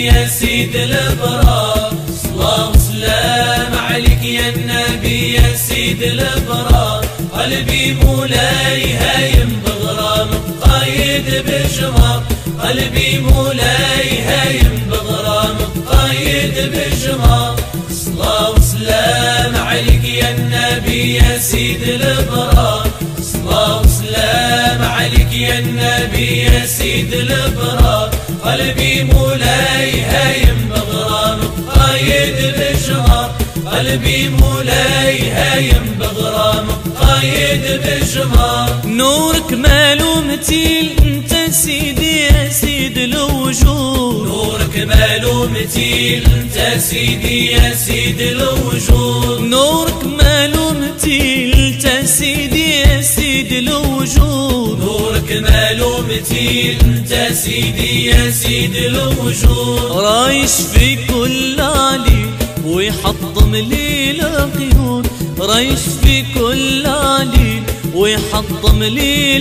يا سيد الابرار، صلاة وسلام عليك يا النبي يا سيد الابرار. قلبي مولاي هايم بغرامك قايد بالجمار، قلبي مولاي هايم بغرامك قايد بالجمار. صلاة وسلام عليك يا النبي يا سيد الابرار، صلاة وسلام عليك يا النبي يا سيد الابرار. قلبي مولاي هايم بغرامك قايد بالجمار، قلبي مولاي هايم بغرامك قايد بالجمار. نورك مالو مثيل انت سيدي يا سيد الوجود، نورك مالو مثيل انت سيدي يا سيد الوجود، نورك مالو مثيل انت سيدي يا سيد الوجود، نورك مالو مثيل انت سيدي يا سيد الوجود. رايش في كل علي ويحطم لي القيود، رايش في كل علي ويحطم لي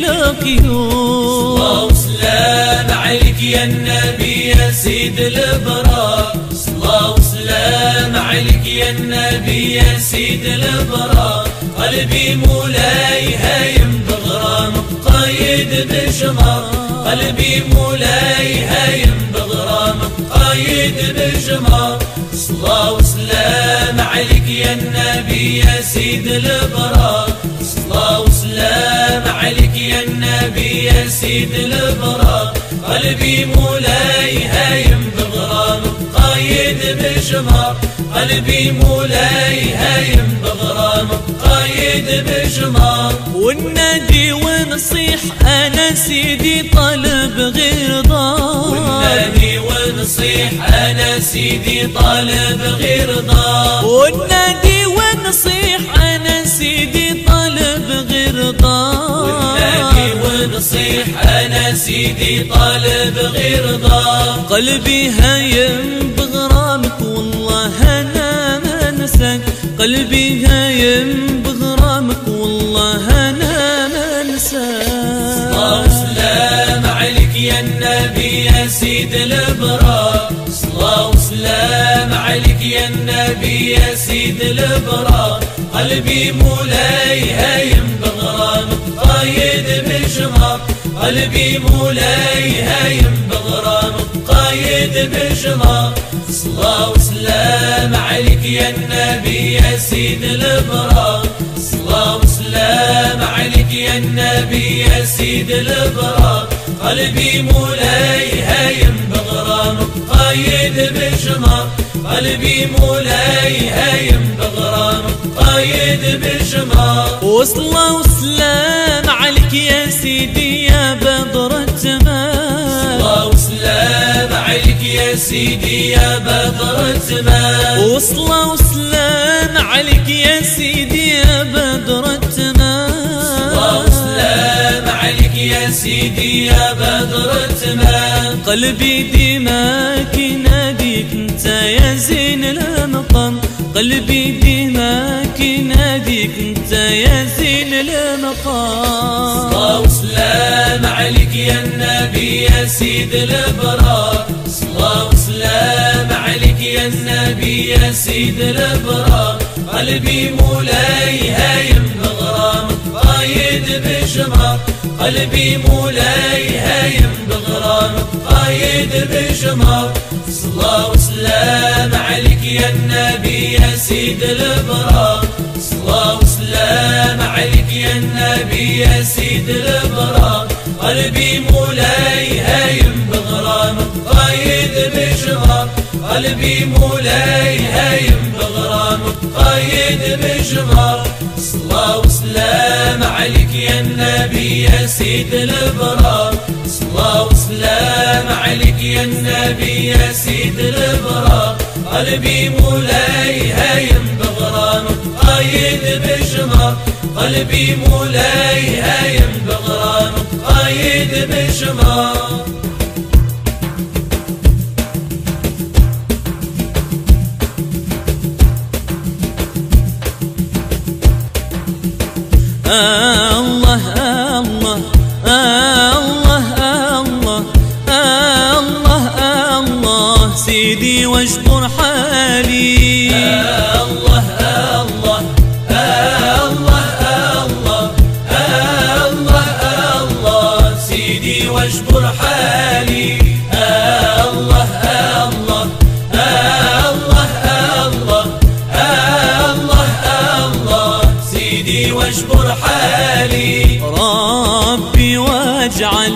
القيود. صلاة وسلام عليك يا النبي يا سيد الابرار، صلاة وسلام عليك يا النبي يا سيد الابرار. قلبي مولاي هايم بغرامك قايد بالجمار، قلبي مولاي هايم بغرامك قايد بالجمار. صلاة وسلام عليك يا النبي يا سيد الابرار، صلاة وسلام عليك يا النبي يا سيد الابرار. قلبي مولاي هايم بغرامك قايد بالجمار، قلبي مولاي هايم بغرامك قايد بالجمار. والنادي ونصيح انا سيدي طالب غير ضار، والنادي ونصيح انا سيدي طالب غير ضار، والنادي ونصيح انا سيدي طالب غير ضار، والنادي ونصيح انا سيدي طالب غير ضار. قلبي هايم بغرامك والله انا ما انساك، قلبي هايم بغرامك والله انا ما انساك. صلاة وسلام عليك يا النبي يا سيد الابرار، صلاة وسلام عليك يا النبي يا سيد الابرار. قلبي مولاي هايم بغرامك قايد بالجمار، قلبي مولاي هايم بغرامك قايد بالجمار. صلاة وسلام عليك يا النبي يا سيد الابرار، صلاة وسلام عليك يا النبي يا سيد الابرار. قلبي مولاي هايم بغرامك قايد بالجمار، قلبي مولاي هايم بغرامك قايد بالجمار. وصلاة وسلام عليك يا سيدي يا بدر التمام، صلاة وسلام عليك يا سيدي يا بدر التمام، وصلاة وسلام عليك يا سيدي يا بدر التمام، صلاة وسلام عليك يا سيدي يا بدر التمام. قلبي ديماك يناديك انت يا زين المقام، قلبي ديماك يناديك انت يا زين المقام. صلاة وسلام عليك يا النبي يا سيد الابرار، صلاة وسلام عليك يا النبي يا سيد الابرار. قلبي مولاي هايم بغرامك قايد بالجمار، قلبي مولاي هايم بغرامك قايد بالجمار. صلاة وسلام عليك يا النبي يا سيد الابرار، صلاة وسلام عليك يا النبي يا سيد الابرار. قلبي مولاي هايم بغرامك قايد بالجمار، قلبي مولاي هايم بغرامك قايد بالجمار. صلاة وسلام عليك يا النبي يا سيد الابرار، صلاة وسلام عليك يا النبي يا سيد الابرار. قلبي مولاي هايم بغرامك قايد بالجمار، قلبي مولاي هايم بغرامك قايد بالجمار. الله الله الله الله الله الله سيدي واجبر حالي. الله الله الله الله الله الله سيدي واجبر حالي. الله الله الله الله الله الله سيدي واجبر حالي. ربي واجعل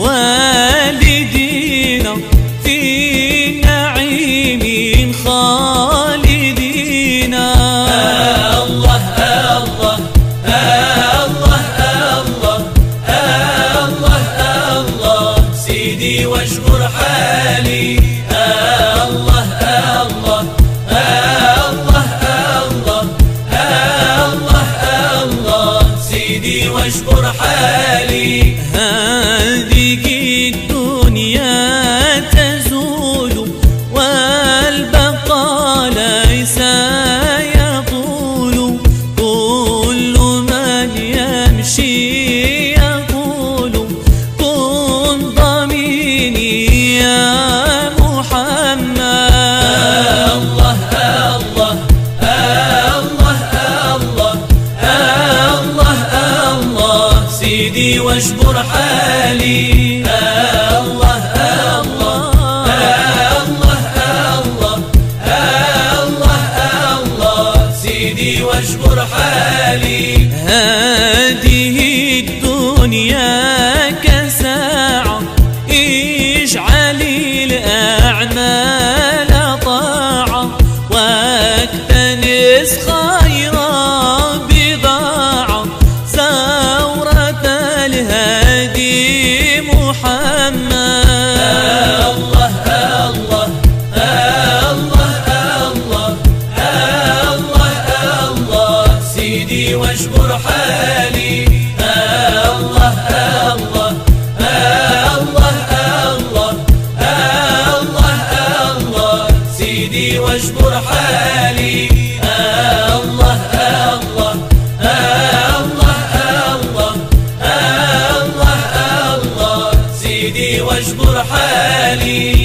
والدينا في نعيم خالدين. الله الله الله الله الله سيدي واجبر حالي. الله الله الله الله الله سيدي واجبر حالي. هذه الدنيا تزول والبقاء ليس يطول. كل من يمشي يقول كن ضميني يا محمد. الله الله الله الله الله الله سيدي واجبر حالي. الله الله الله الله الله سيدي واجبر حالي. هذه الدنيا كساعة اجعلي الأعمال طاعة واكتنس خير بضاعة ثورة الهادي محمد. الله الله الله الله الله سيدي واجبر حالي. الله الله الله الله الله سيدي واجبر حالي. الله الله الله الله الله سيدي واجبر حالي.